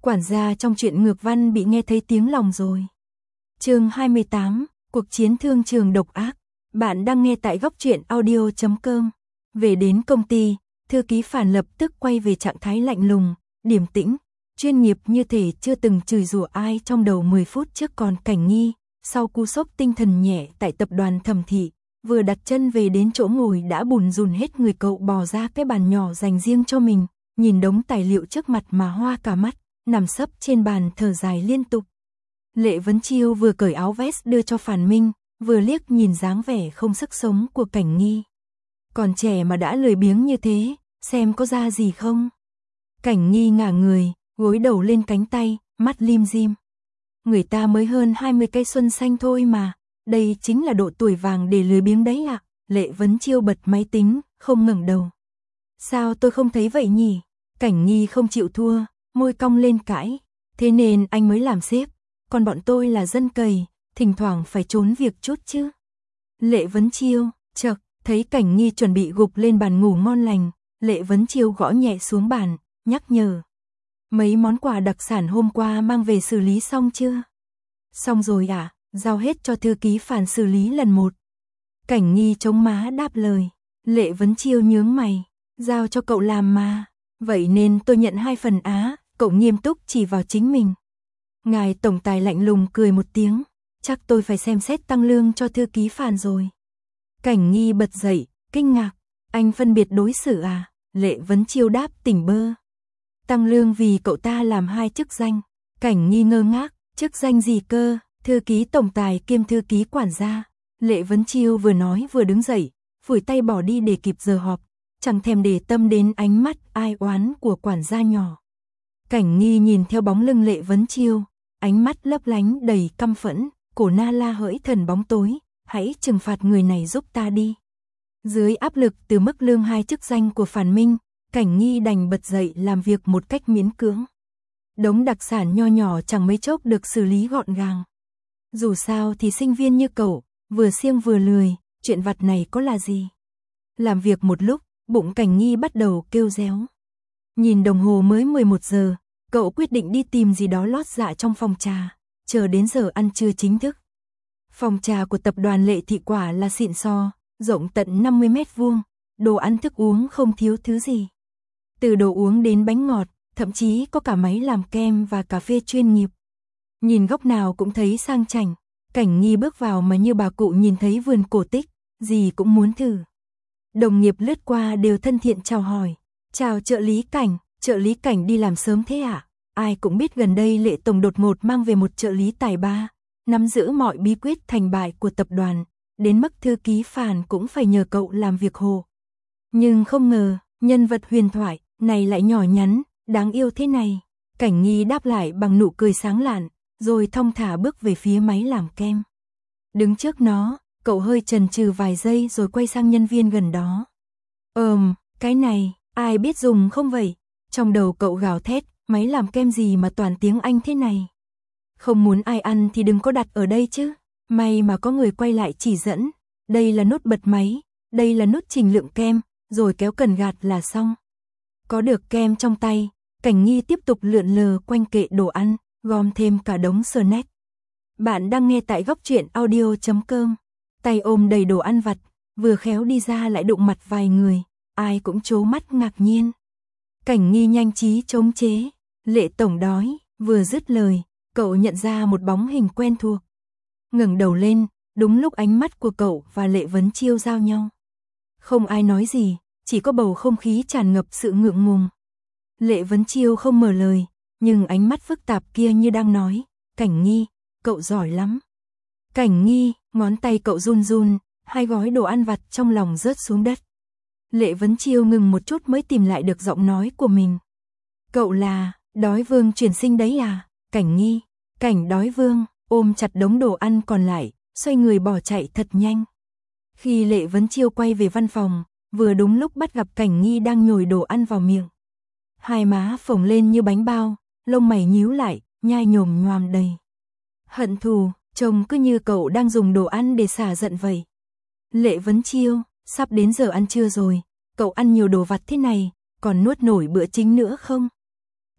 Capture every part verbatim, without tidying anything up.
Quản gia trong truyện ngược văn bị nghe thấy tiếng lòng rồi. Chương hai mươi tám, cuộc chiến thương trường độc ác. Bạn đang nghe tại góc truyện audio chấm com. Về đến công ty, thư ký Phản lập tức quay về trạng thái lạnh lùng, điềm tĩnh, chuyên nghiệp như thể chưa từng chửi rủa ai trong đầu mười phút trước. Còn Cảnh Nghi, sau cú sốc tinh thần nhẹ tại tập đoàn Thẩm Thị, vừa đặt chân về đến chỗ ngồi đã bùn rùn hết người. Cậu bò ra cái bàn nhỏ dành riêng cho mình, nhìn đống tài liệu trước mặt mà hoa cả mắt, nằm sấp trên bàn thở dài liên tục. Lệ Vấn Chiêu vừa cởi áo vest đưa cho Phản Minh, vừa liếc nhìn dáng vẻ không sức sống của Cảnh Nghi. Còn trẻ mà đã lười biếng như thế, xem có ra gì không? Cảnh Nghi ngả người, gối đầu lên cánh tay, mắt lim dim. Người ta mới hơn hai mươi cây xuân xanh thôi mà, đây chính là độ tuổi vàng để lười biếng đấy ạ. À? Lệ Vấn Chiêu bật máy tính, không ngẩng đầu. Sao tôi không thấy vậy nhỉ? Cảnh Nghi không chịu thua, môi cong lên cãi. Thế nên anh mới làm sếp, còn bọn tôi là dân cày, thỉnh thoảng phải trốn việc chút chứ. Lệ Vấn Chiêu, chậc, thấy Cảnh Nghi chuẩn bị gục lên bàn ngủ ngon lành, Lệ Vấn Chiêu gõ nhẹ xuống bàn, nhắc nhở. Mấy món quà đặc sản hôm qua mang về xử lý xong chưa? Xong rồi ạ, à, giao hết cho thư ký Phản xử lý lần một. Cảnh Nghi chống má đáp lời. Lệ Vấn Chiêu nhướng mày, giao cho cậu làm mà. Vậy nên tôi nhận hai phần á, cậu nghiêm túc chỉ vào chính mình. Ngài tổng tài lạnh lùng cười một tiếng, chắc tôi phải xem xét tăng lương cho thư ký Phản rồi. Cảnh Nghi bật dậy, kinh ngạc, anh phân biệt đối xử à? Lệ Vấn Chiêu đáp tỉnh bơ. Tăng lương vì cậu ta làm hai chức danh. Cảnh Nghi ngơ ngác, chức danh gì cơ? Thư ký tổng tài kiêm thư ký quản gia. Lệ Vấn Chiêu vừa nói vừa đứng dậy, phủi tay bỏ đi để kịp giờ họp, chẳng thèm để tâm đến ánh mắt ai oán của quản gia nhỏ. Cảnh Nghi nhìn theo bóng lưng Lệ Vấn Chiêu, ánh mắt lấp lánh đầy căm phẫn, cổ na la hỡi thần bóng tối, hãy trừng phạt người này giúp ta đi. Dưới áp lực từ mức lương hai chức danh của Phản Minh, Cảnh Nghi đành bật dậy làm việc một cách miễn cưỡng. Đống đặc sản nho nhỏ chẳng mấy chốc được xử lý gọn gàng. Dù sao thì sinh viên như cậu, vừa siêng vừa lười, chuyện vặt này có là gì. Làm việc một lúc, bụng Cảnh Nghi bắt đầu kêu réo. Nhìn đồng hồ mới mười một giờ, cậu quyết định đi tìm gì đó lót dạ trong phòng trà, chờ đến giờ ăn trưa chính thức. Phòng trà của tập đoàn Lệ Thị quả là xịn so, rộng tận năm mươi mét vuông, đồ ăn thức uống không thiếu thứ gì. Từ đồ uống đến bánh ngọt, thậm chí có cả máy làm kem và cà phê chuyên nghiệp. Nhìn góc nào cũng thấy sang chảnh, Cảnh Nghi bước vào mà như bà cụ nhìn thấy vườn cổ tích, gì cũng muốn thử. Đồng nghiệp lướt qua đều thân thiện chào hỏi. Chào trợ lý Cảnh, trợ lý Cảnh đi làm sớm thế ạ? À? Ai cũng biết gần đây Lệ tổng đột ngột mang về một trợ lý tài ba, nắm giữ mọi bí quyết thành bại của tập đoàn, đến mức thư ký Phản cũng phải nhờ cậu làm việc hộ. Nhưng không ngờ, nhân vật huyền thoại này lại nhỏ nhắn, đáng yêu thế này. Cảnh Nghi đáp lại bằng nụ cười sáng lạn, rồi thong thả bước về phía máy làm kem. Đứng trước nó, cậu hơi chần chừ vài giây rồi quay sang nhân viên gần đó. Ờm, cái này, ai biết dùng không vậy? Trong đầu cậu gào thét, máy làm kem gì mà toàn tiếng Anh thế này? Không muốn ai ăn thì đừng có đặt ở đây chứ. May mà có người quay lại chỉ dẫn. Đây là nút bật máy, đây là nút chỉnh lượng kem, rồi kéo cần gạt là xong. Có được kem trong tay, Cảnh Nghi tiếp tục lượn lờ quanh kệ đồ ăn, gom thêm cả đống snack. Bạn đang nghe tại góc truyện audio chấm com. Tay ôm đầy đồ ăn vặt, vừa khéo đi ra lại đụng mặt vài người, ai cũng trố mắt ngạc nhiên. Cảnh Nghi nhanh trí chống chế. Lệ tổng đói, vừa dứt lời, cậu nhận ra một bóng hình quen thuộc. Ngẩng đầu lên, đúng lúc ánh mắt của cậu và Lệ Vấn Chiêu giao nhau. Không ai nói gì, chỉ có bầu không khí tràn ngập sự ngượng ngùng. Lệ Vấn Chiêu không mở lời, nhưng ánh mắt phức tạp kia như đang nói, Cảnh Nghi, cậu giỏi lắm. Cảnh Nghi, ngón tay cậu run run, hai gói đồ ăn vặt trong lòng rớt xuống đất. Lệ Vấn Chiêu ngừng một chút mới tìm lại được giọng nói của mình. Cậu là, Đói Vương chuyển sinh đấy à? Cảnh Nghi, Cảnh Đói Vương, ôm chặt đống đồ ăn còn lại, xoay người bỏ chạy thật nhanh. Khi Lệ Vấn Chiêu quay về văn phòng, vừa đúng lúc bắt gặp Cảnh Nghi đang nhồi đồ ăn vào miệng. Hai má phồng lên như bánh bao, lông mày nhíu lại, nhai nhồm nhoàm đầy. Hận thù, trông cứ như cậu đang dùng đồ ăn để xả giận vậy. Lệ Vấn Chiêu, sắp đến giờ ăn trưa rồi, cậu ăn nhiều đồ vặt thế này, còn nuốt nổi bữa chính nữa không?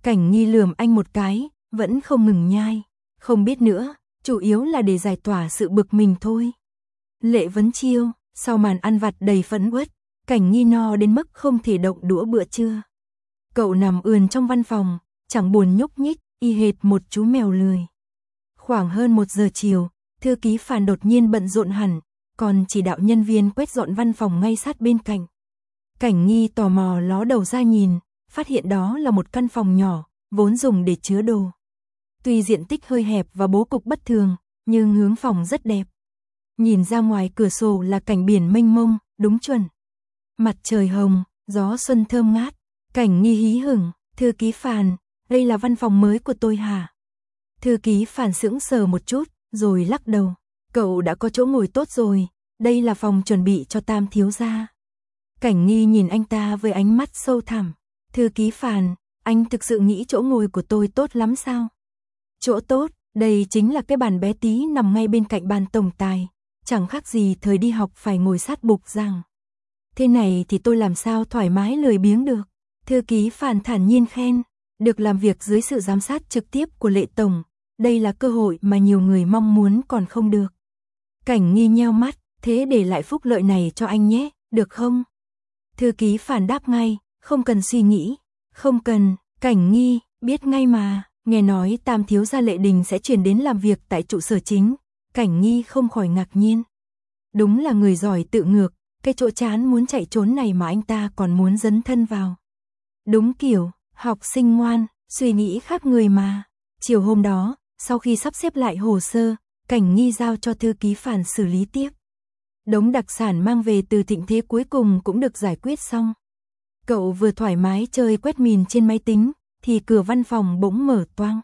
Cảnh Nghi lườm anh một cái, vẫn không ngừng nhai. Không biết nữa, chủ yếu là để giải tỏa sự bực mình thôi. Lệ Vấn Chiêu, sau màn ăn vặt đầy phẫn uất, Cảnh Nghi no đến mức không thể động đũa bữa trưa. Cậu nằm ườn trong văn phòng, chẳng buồn nhúc nhích, y hệt một chú mèo lười. Khoảng hơn một giờ chiều, thư ký Phàn đột nhiên bận rộn hẳn, còn chỉ đạo nhân viên quét dọn văn phòng ngay sát bên cạnh. Cảnh Nghi tò mò ló đầu ra nhìn, phát hiện đó là một căn phòng nhỏ, vốn dùng để chứa đồ. Tuy diện tích hơi hẹp và bố cục bất thường, nhưng hướng phòng rất đẹp. Nhìn ra ngoài cửa sổ là cảnh biển mênh mông, đúng chuẩn. Mặt trời hồng, gió xuân thơm ngát. Cảnh Nghi hí hửng, thư ký Phàn, đây là văn phòng mới của tôi hả? Thư ký Phàn sững sờ một chút, rồi lắc đầu. Cậu đã có chỗ ngồi tốt rồi, đây là phòng chuẩn bị cho Tam thiếu gia. Cảnh Nghi nhìn anh ta với ánh mắt sâu thẳm. Thư ký Phàn, anh thực sự nghĩ chỗ ngồi của tôi tốt lắm sao? Chỗ tốt, đây chính là cái bàn bé tí nằm ngay bên cạnh bàn tổng tài, chẳng khác gì thời đi học phải ngồi sát bục giảng. Thế này thì tôi làm sao thoải mái lười biếng được? Thư ký Phàn thản nhiên khen, được làm việc dưới sự giám sát trực tiếp của Lệ tổng, đây là cơ hội mà nhiều người mong muốn còn không được. Cảnh Nghi nheo mắt, thế để lại phúc lợi này cho anh nhé, được không? Thư ký Phàn đáp ngay, không cần suy nghĩ, không cần. Cảnh Nghi, biết ngay mà, nghe nói Tam thiếu gia Lệ Đình sẽ chuyển đến làm việc tại trụ sở chính. Cảnh Nghi không khỏi ngạc nhiên. Đúng là người giỏi tự ngược, cái chỗ chán muốn chạy trốn này mà anh ta còn muốn dấn thân vào. Đúng kiểu, học sinh ngoan, suy nghĩ khác người mà. Chiều hôm đó, sau khi sắp xếp lại hồ sơ, Cảnh Nghi giao cho thư ký Phàn xử lý tiếp. Đống đặc sản mang về từ Thịnh Thế cuối cùng cũng được giải quyết xong. Cậu vừa thoải mái chơi quét mìn trên máy tính, thì cửa văn phòng bỗng mở toang.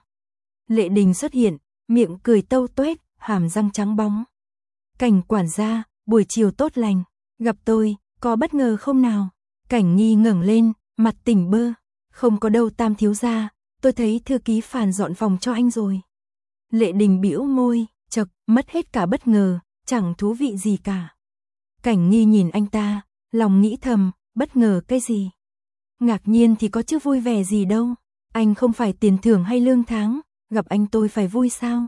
Lệ Đình xuất hiện, miệng cười tâu tuét, hàm răng trắng bóng. Cảnh quản gia, buổi chiều tốt lành, gặp tôi, có bất ngờ không nào? Cảnh Nghi ngẩng lên, mặt tỉnh bơ. Không có đâu Tam thiếu gia, tôi thấy thư ký Phàn dọn phòng cho anh rồi. Lệ Đình bĩu môi, chậc, mất hết cả bất ngờ, chẳng thú vị gì cả. Cảnh Nghi nhìn anh ta, lòng nghĩ thầm, bất ngờ cái gì? Ngạc nhiên thì có chứ vui vẻ gì đâu, anh không phải tiền thưởng hay lương tháng, gặp anh tôi phải vui sao?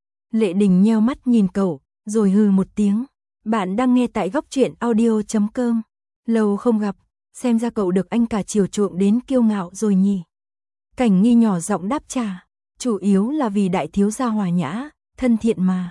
Lệ Đình nheo mắt nhìn cậu, rồi hừ một tiếng. Bạn đang nghe tại góc truyện audio chấm com. Lâu không gặp, xem ra cậu được anh cả chiều chuộng đến kiêu ngạo rồi nhỉ. Cảnh Nghi nhỏ giọng đáp trả, chủ yếu là vì đại thiếu gia hòa nhã, thân thiện mà.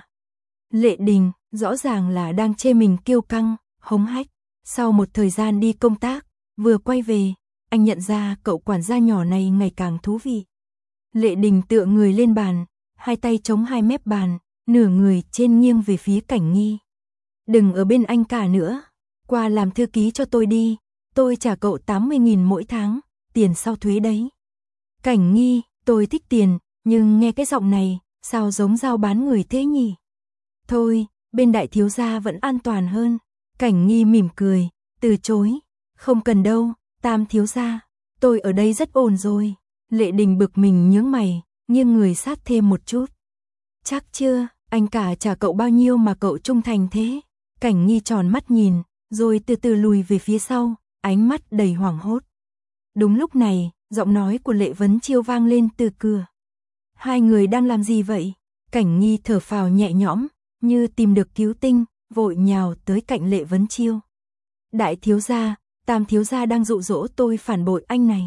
Lệ Đình, rõ ràng là đang chê mình kiêu căng, hống hách. Sau một thời gian đi công tác, vừa quay về, anh nhận ra cậu quản gia nhỏ này ngày càng thú vị. Lệ Đình tựa người lên bàn, hai tay chống hai mép bàn, nửa người trên nghiêng về phía Cảnh Nghi. Đừng ở bên anh cả nữa, qua làm thư ký cho tôi đi, tôi trả cậu tám mươi nghìn mỗi tháng, tiền sau thuế đấy. Cảnh Nghi, tôi thích tiền, nhưng nghe cái giọng này, sao giống giao bán người thế nhỉ? Thôi, bên đại thiếu gia vẫn an toàn hơn. Cảnh Nghi mỉm cười, từ chối. Không cần đâu, Tam thiếu gia, tôi ở đây rất ổn rồi. Lệ Đình bực mình nhướng mày, nghiêng người sát thêm một chút. Chắc chưa, anh cả trả cậu bao nhiêu mà cậu trung thành thế? Cảnh Nghi tròn mắt nhìn, rồi từ từ lùi về phía sau, ánh mắt đầy hoảng hốt. Đúng lúc này, giọng nói của Lệ Vấn Chiêu vang lên từ cửa. Hai người đang làm gì vậy? Cảnh Nghi thở phào nhẹ nhõm, như tìm được cứu tinh, vội nhào tới cạnh Lệ Vấn Chiêu. Đại thiếu gia, Tam thiếu gia đang dụ dỗ tôi phản bội anh này.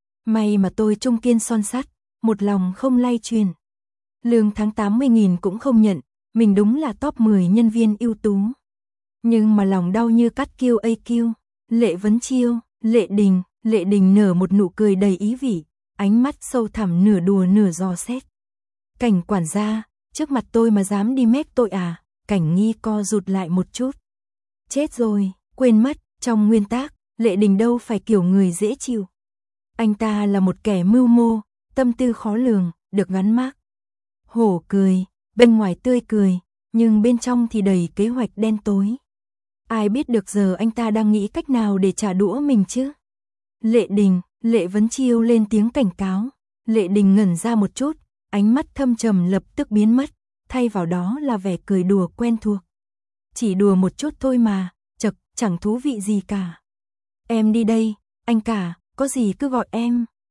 May mà tôi trung kiên son sắt, một lòng không lay truyền. Lương tháng tám mươi nghìn cũng không nhận, mình đúng là top mười nhân viên ưu tú. Nhưng mà lòng đau như cắt kiêu a kiêu. Lệ Vấn Chiêu, Lệ Đình, Lệ Đình nở một nụ cười đầy ý vị, ánh mắt sâu thẳm nửa đùa nửa dò xét. Cảnh quản gia, trước mặt tôi mà dám đi mép tội à? Cảnh Nghi co rụt lại một chút. Chết rồi, quên mất, trong nguyên tắc, Lệ Đình đâu phải kiểu người dễ chịu. Anh ta là một kẻ mưu mô, tâm tư khó lường, được gắn mác. Hổ cười, bên ngoài tươi cười, nhưng bên trong thì đầy kế hoạch đen tối. Ai biết được giờ anh ta đang nghĩ cách nào để trả đũa mình chứ? Lệ Đình, Lệ Vấn Chiêu lên tiếng cảnh cáo. Lệ Đình ngẩn ra một chút, ánh mắt thâm trầm lập tức biến mất, thay vào đó là vẻ cười đùa quen thuộc. Chỉ đùa một chút thôi mà, chậc, chẳng thú vị gì cả. Em đi đây, anh cả, có gì cứ gọi em.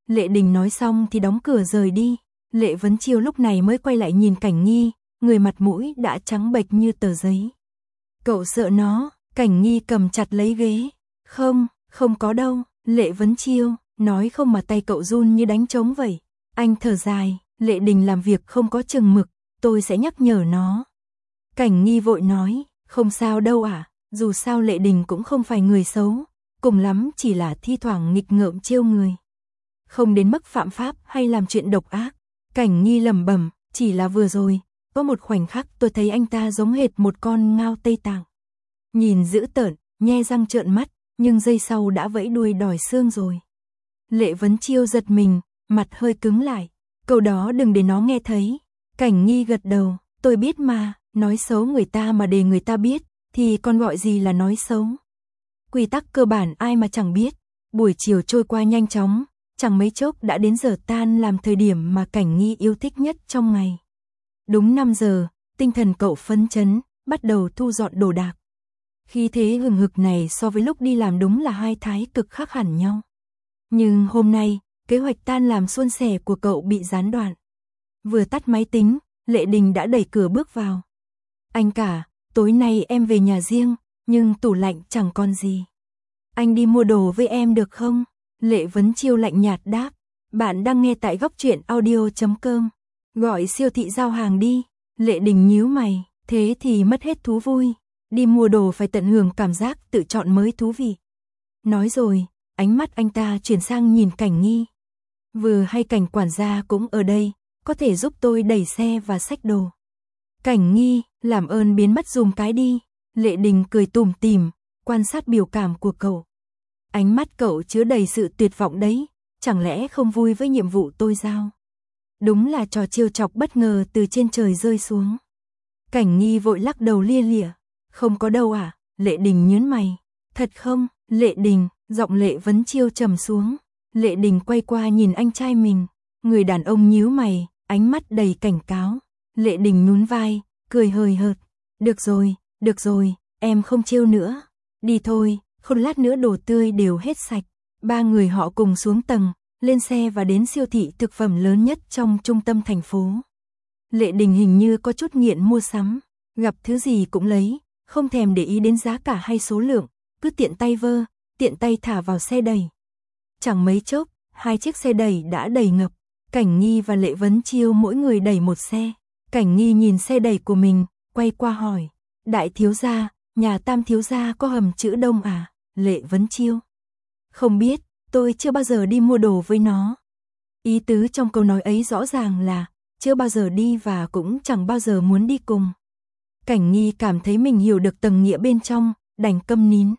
Lệ Đình nói xong thì đóng cửa rời đi. Lệ Vấn Chiêu lúc này mới quay lại nhìn Cảnh Nghi, người mặt mũi đã trắng bệch như tờ giấy. Cậu sợ nó? Cảnh Nghi cầm chặt lấy ghế. Không, không có đâu. Lệ Vấn Chiêu nói không mà tay cậu run như đánh trống vậy. Anh thở dài, Lệ Đình làm việc không có chừng mực, tôi sẽ nhắc nhở nó. Cảnh Nghi vội nói, không sao đâu ạ, à, dù sao Lệ Đình cũng không phải người xấu, cùng lắm chỉ là thi thoảng nghịch ngợm trêu người. Không đến mức phạm pháp hay làm chuyện độc ác. Cảnh Nghi lẩm bẩm, chỉ là vừa rồi, có một khoảnh khắc tôi thấy anh ta giống hệt một con ngao Tây Tạng. Nhìn dữ tợn, nhe răng trợn mắt, nhưng giây sau đã vẫy đuôi đòi xương rồi. Lệ Vấn Chiêu giật mình, mặt hơi cứng lại. Câu đó đừng để nó nghe thấy. Cảnh Nghi gật đầu, tôi biết mà, nói xấu người ta mà để người ta biết, thì còn gọi gì là nói xấu. Quy tắc cơ bản ai mà chẳng biết. Buổi chiều trôi qua nhanh chóng, chẳng mấy chốc đã đến giờ tan làm, thời điểm mà Cảnh Nghi yêu thích nhất trong ngày. Đúng năm giờ, tinh thần cậu phấn chấn, bắt đầu thu dọn đồ đạc. Khi thế hừng hực này so với lúc đi làm đúng là hai thái cực khác hẳn nhau. Nhưng hôm nay, kế hoạch tan làm suôn sẻ của cậu bị gián đoạn. Vừa tắt máy tính, Lệ Đình đã đẩy cửa bước vào. Anh cả, tối nay em về nhà riêng, nhưng tủ lạnh chẳng còn gì. Anh đi mua đồ với em được không? Lệ Vấn Chiêu lạnh nhạt đáp. Bạn đang nghe tại góc truyện audio chấm com. Gọi siêu thị giao hàng đi. Lệ Đình nhíu mày, thế thì mất hết thú vui. Đi mua đồ phải tận hưởng cảm giác tự chọn mới thú vị. Nói rồi, ánh mắt anh ta chuyển sang nhìn Cảnh Nghi. Vừa hay Cảnh quản gia cũng ở đây, có thể giúp tôi đẩy xe và xách đồ. Cảnh Nghi, làm ơn biến mất dùm cái đi. Lệ Đình cười tủm tỉm, quan sát biểu cảm của cậu. Ánh mắt cậu chứa đầy sự tuyệt vọng đấy, chẳng lẽ không vui với nhiệm vụ tôi giao? Đúng là trò trêu chọc bất ngờ từ trên trời rơi xuống. Cảnh Nghi vội lắc đầu lia lịa. Không có đâu à? Lệ Đình nhướng mày. Thật không? Lệ Đình, giọng Lệ Vấn Chiêu trầm xuống. Lệ Đình quay qua nhìn anh trai mình. Người đàn ông nhíu mày, ánh mắt đầy cảnh cáo. Lệ Đình nhún vai, cười hời hợt. Được rồi, được rồi, em không trêu nữa. Đi thôi, không lát nữa đồ tươi đều hết sạch. Ba người họ cùng xuống tầng, lên xe và đến siêu thị thực phẩm lớn nhất trong trung tâm thành phố. Lệ Đình hình như có chút nghiện mua sắm, gặp thứ gì cũng lấy, không thèm để ý đến giá cả hay số lượng, cứ tiện tay vơ, tiện tay thả vào xe đẩy. Chẳng mấy chốc, hai chiếc xe đẩy đã đầy ngập. Cảnh Nghi và Lệ Vấn Chiêu mỗi người đẩy một xe. Cảnh Nghi nhìn xe đẩy của mình, quay qua hỏi. Đại thiếu gia, nhà Tam thiếu gia có hầm chữ Đông à? Lệ Vấn Chiêu. Không biết, tôi chưa bao giờ đi mua đồ với nó. Ý tứ trong câu nói ấy rõ ràng là chưa bao giờ đi và cũng chẳng bao giờ muốn đi cùng. Cảnh Nghi cảm thấy mình hiểu được tầng nghĩa bên trong, đành câm nín.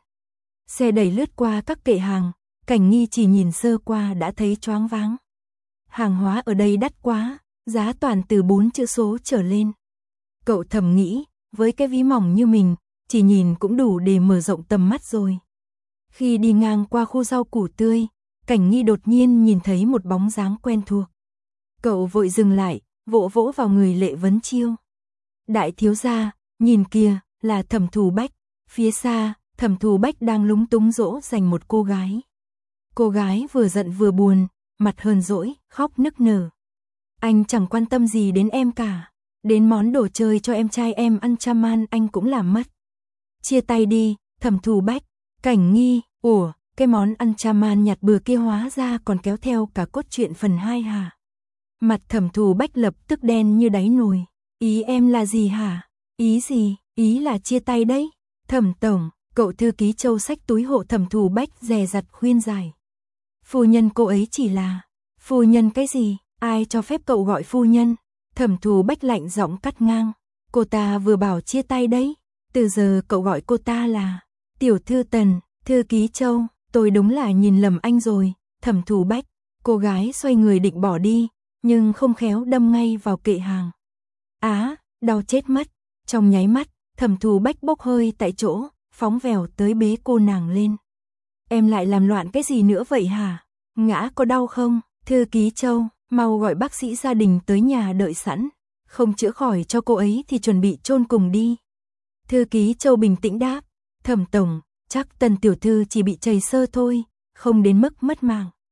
Xe đẩy lướt qua các kệ hàng, Cảnh Nghi chỉ nhìn sơ qua đã thấy choáng váng. Hàng hóa ở đây đắt quá, giá toàn từ bốn chữ số trở lên. Cậu thầm nghĩ, với cái ví mỏng như mình, chỉ nhìn cũng đủ để mở rộng tầm mắt rồi. Khi đi ngang qua khu rau củ tươi, Cảnh Nghi đột nhiên nhìn thấy một bóng dáng quen thuộc. Cậu vội dừng lại, vỗ vỗ vào người Lệ Vấn Chiêu. Đại thiếu gia, nhìn kìa, là Thẩm Thù Bách. Phía xa, Thẩm Thù Bách đang lúng túng dỗ dành một cô gái. Cô gái vừa giận vừa buồn, mặt hờn dỗi, khóc nức nở. Anh chẳng quan tâm gì đến em cả. Đến món đồ chơi cho em trai em ăn chăm ăn anh cũng làm mất. Chia tay đi, Thẩm Thù Bách. Cảnh Nghi, ủa, cái món ăn chăm ăn nhặt bừa kia hóa ra còn kéo theo cả cốt truyện phần hai hả? Mặt Thẩm Thù Bách lập tức đen như đáy nồi. Ý em là gì hả? Ý gì? Ý là chia tay đấy. Thẩm tổng, cậu thư ký Châu xách túi hộ Thẩm Thù Bách dè dặt khuyên giải. Phu nhân cô ấy chỉ là... Phu nhân cái gì? Ai cho phép cậu gọi phu nhân? Thẩm Thù Bách lạnh giọng cắt ngang. Cô ta vừa bảo chia tay đấy. Từ giờ cậu gọi cô ta là... Tiểu thư Tần, thư ký Châu, tôi đúng là nhìn lầm anh rồi. Thẩm Thù Bách, cô gái xoay người định bỏ đi, nhưng không khéo đâm ngay vào kệ hàng. Á, đau chết mất. Trong nháy mắt, Thẩm Thù Bách bốc hơi tại chỗ, phóng vèo tới bế cô nàng lên. Em lại làm loạn cái gì nữa vậy hả? Ngã có đau không? Thư ký Châu, mau gọi bác sĩ gia đình tới nhà đợi sẵn. Không chữa khỏi cho cô ấy thì chuẩn bị chôn cùng đi. Thư ký Châu bình tĩnh đáp. Thẩm tổng, chắc Tần tiểu thư chỉ bị chảy xơ thôi, không đến mức mất mạng.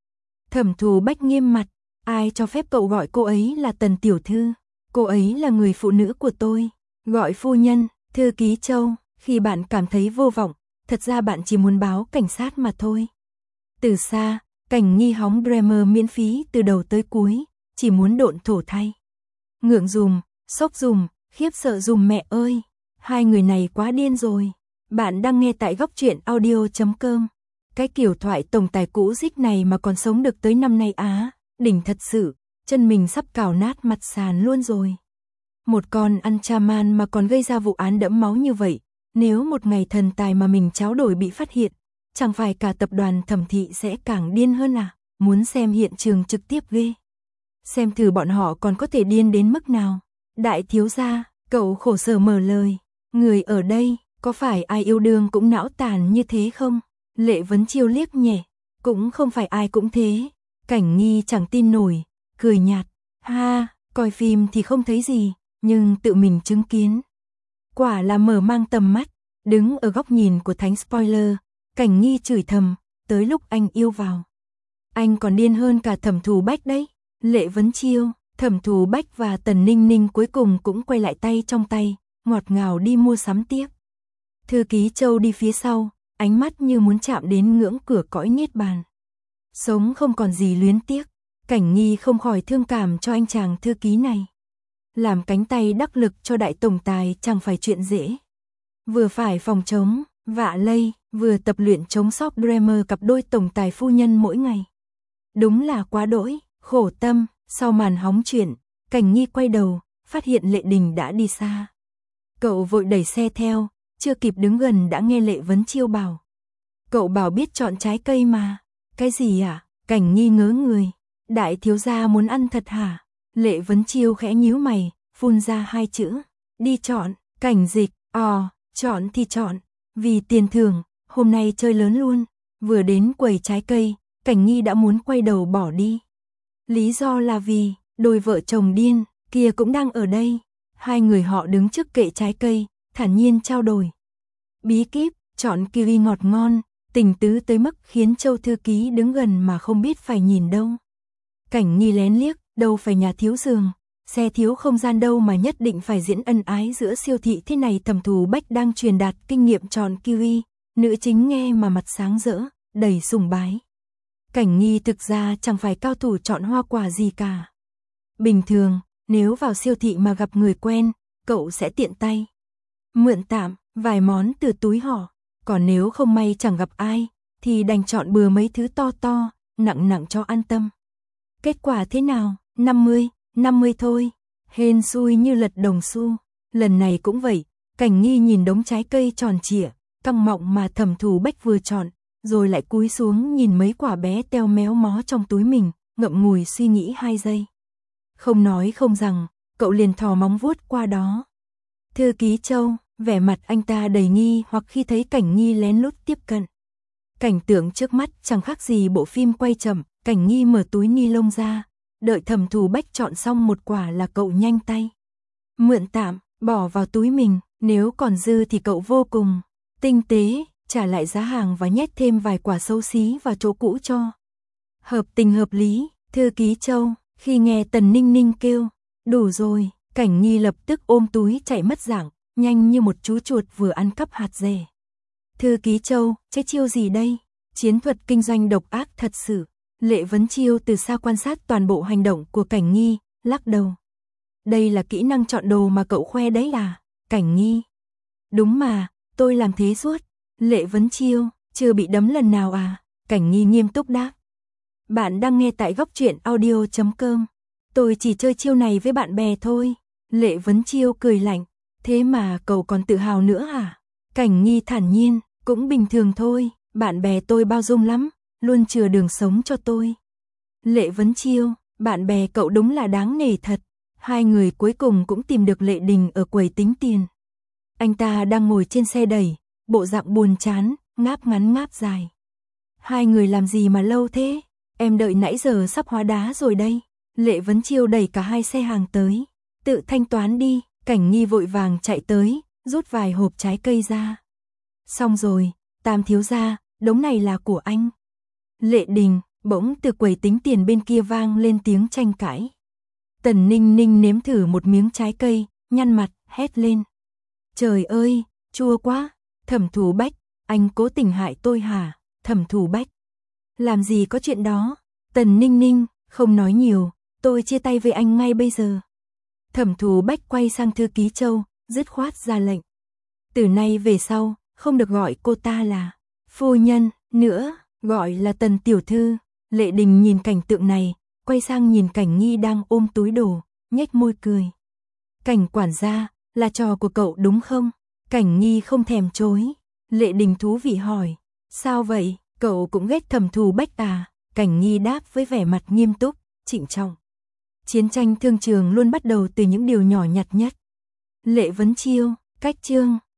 Thẩm Thù Bách nghiêm mặt, ai cho phép cậu gọi cô ấy là Tần tiểu thư? Cô ấy là người phụ nữ của tôi. Gọi phu nhân. Thư ký Châu, khi bạn cảm thấy vô vọng, thật ra bạn chỉ muốn báo cảnh sát mà thôi. Từ xa, Cảnh Nghi hóng Bremer miễn phí từ đầu tới cuối, chỉ muốn độn thổ thay. Ngượng dùm, sốc dùm, khiếp sợ dùm mẹ ơi. Hai người này quá điên rồi. Bạn đang nghe tại góc truyện audio chấm com. Cái kiểu thoại tổng tài cũ dích này mà còn sống được tới năm nay á, đỉnh thật sự, chân mình sắp cào nát mặt sàn luôn rồi. Một con ăn cha man mà còn gây ra vụ án đẫm máu như vậy, nếu một ngày thần tài mà mình tráo đổi bị phát hiện, chẳng phải cả tập đoàn Thẩm thị sẽ càng điên hơn à? Muốn xem hiện trường trực tiếp ghê. Xem thử bọn họ còn có thể điên đến mức nào. Đại thiếu gia, cậu khổ sở mở lời. Người ở đây, có phải ai yêu đương cũng não tàn như thế không? Lệ Vấn Chiêu liếc nhẹ. Cũng không phải ai cũng thế. Cảnh Nghi chẳng tin nổi, cười nhạt. Ha, coi phim thì không thấy gì, nhưng tự mình chứng kiến. Quả là mở mang tầm mắt. Đứng ở góc nhìn của thánh spoiler, Cảnh Nghi chửi thầm, tới lúc anh yêu vào. Anh còn điên hơn cả Thẩm Thù Bách đấy. Lệ Vấn Chiêu, Thẩm Thù Bách và Tần Ninh Ninh cuối cùng cũng quay lại tay trong tay, ngọt ngào đi mua sắm tiếp. Thư ký Châu đi phía sau, ánh mắt như muốn chạm đến ngưỡng cửa cõi niết bàn. Sống không còn gì luyến tiếc, Cảnh Nghi không khỏi thương cảm cho anh chàng thư ký này. Làm cánh tay đắc lực cho đại tổng tài chẳng phải chuyện dễ. Vừa phải phòng chống, vạ lây, vừa tập luyện chống sóc Bremer cặp đôi tổng tài phu nhân mỗi ngày. Đúng là quá đỗi, khổ tâm. Sau màn hóng chuyện, Cảnh Nghi quay đầu, phát hiện Lệ Đình đã đi xa. Cậu vội đẩy xe theo, chưa kịp đứng gần đã nghe Lệ Vấn Chiêu bảo. Cậu bảo biết chọn trái cây mà. Cái gì ạ? À? Cảnh Nghi ngớ người. Đại thiếu gia muốn ăn thật hả? Lệ Vấn Chiêu khẽ nhíu mày, phun ra hai chữ. Đi chọn. Cảnh Dịch, ò, chọn thì chọn. Vì tiền thưởng, hôm nay chơi lớn luôn. Vừa đến quầy trái cây, Cảnh Nghi đã muốn quay đầu bỏ đi. Lý do là vì, đôi vợ chồng điên, kia cũng đang ở đây. Hai người họ đứng trước kệ trái cây, thản nhiên trao đổi. Bí kíp, chọn kiwi ngọt ngon, tình tứ tới mức khiến Châu thư ký đứng gần mà không biết phải nhìn đâu. Cảnh Nghi lén liếc, đâu phải nhà thiếu giường, xe thiếu không gian đâu mà nhất định phải diễn ân ái giữa siêu thị thế này. Thẩm Thù Bách đang truyền đạt kinh nghiệm chọn kiwi, nữ chính nghe mà mặt sáng rỡ, đầy sùng bái. Cảnh Nghi thực ra chẳng phải cao thủ chọn hoa quả gì cả. Bình thường, nếu vào siêu thị mà gặp người quen, cậu sẽ tiện tay mượn tạm vài món từ túi họ. Còn nếu không may chẳng gặp ai, thì đành chọn bừa mấy thứ to to, nặng nặng cho an tâm. Kết quả thế nào? năm mươi, năm mươi thôi. Hên xui như lật đồng xu. Lần này cũng vậy, Cảnh Nghi nhìn đống trái cây tròn trịa, căng mọng mà Thẩm Thù Bách vừa chọn, rồi lại cúi xuống nhìn mấy quả bé teo méo mó trong túi mình, ngậm ngùi suy nghĩ hai giây. Không nói không rằng, cậu liền thò móng vuốt qua đó. Thư ký Châu, vẻ mặt anh ta đầy nghi hoặc khi thấy Cảnh Nghi lén lút tiếp cận. Cảnh tượng trước mắt chẳng khác gì bộ phim quay chậm. Cảnh Nghi mở túi ni lông ra, đợi Thẩm Thù Bách chọn xong một quả là cậu nhanh tay mượn tạm, bỏ vào túi mình, nếu còn dư thì cậu vô cùng tinh tế, trả lại giá hàng và nhét thêm vài quả xấu xí vào chỗ cũ cho hợp tình hợp lý. Thư ký Châu, khi nghe Tần Ninh Ninh kêu, đủ rồi, Cảnh Nghi lập tức ôm túi chạy mất dạng, nhanh như một chú chuột vừa ăn cắp hạt dẻ. Thư ký Châu, cái chiêu gì đây? Chiến thuật kinh doanh độc ác thật sự. Lệ Vấn Chiêu từ xa quan sát toàn bộ hành động của Cảnh Nghi, lắc đầu. Đây là kỹ năng chọn đồ mà cậu khoe đấy à? Cảnh Nghi. Đúng mà, tôi làm thế suốt. Lệ Vấn Chiêu, chưa bị đấm lần nào à? Cảnh Nghi nghiêm túc đáp. Bạn đang nghe tại góc truyện audio chấm com. Tôi chỉ chơi chiêu này với bạn bè thôi. Lệ Vấn Chiêu cười lạnh. Thế mà cậu còn tự hào nữa à? Cảnh Nghi thản nhiên, cũng bình thường thôi, bạn bè tôi bao dung lắm, luôn chừa đường sống cho tôi. Lệ Vấn Chiêu, bạn bè cậu đúng là đáng nể thật. Hai người cuối cùng cũng tìm được Lệ Đình ở quầy tính tiền. Anh ta đang ngồi trên xe đẩy, bộ dạng buồn chán, ngáp ngắn ngáp dài. Hai người làm gì mà lâu thế? Em đợi nãy giờ sắp hóa đá rồi đây. Lệ Vấn Chiêu đẩy cả hai xe hàng tới. Tự thanh toán đi. Cảnh Nghi vội vàng chạy tới, rút vài hộp trái cây ra. Xong rồi, Tam thiếu gia, đống này là của anh. Lệ Đình, Bỗng từ quầy tính tiền bên kia vang lên tiếng tranh cãi. Tần Ninh Ninh nếm thử một miếng trái cây, nhăn mặt, hét lên. Trời ơi, chua quá, Thẩm Thủ Bách, anh cố tình hại tôi hả? Thẩm Thủ Bách, làm gì có chuyện đó? Tần Ninh Ninh, không nói nhiều, tôi chia tay với anh ngay bây giờ. Thẩm Thủ Bách quay sang thư ký Châu, dứt khoát ra lệnh. Từ nay về sau, không được gọi cô ta là phu nhân nữa, gọi là Tần tiểu thư. Lệ Đình nhìn cảnh tượng này, quay sang nhìn Cảnh Nghi đang ôm túi đồ, nhếch môi cười. Cảnh quản gia, là trò của cậu đúng không? Cảnh Nghi không thèm chối. Lệ Đình thú vị hỏi, sao vậy, cậu cũng ghét Thẩm Thủ Bách à? Cảnh Nghi đáp với vẻ mặt nghiêm túc, trịnh trọng. Chiến tranh thương trường luôn bắt đầu từ những điều nhỏ nhặt nhất. Lệ Vấn Chiêu, cách chương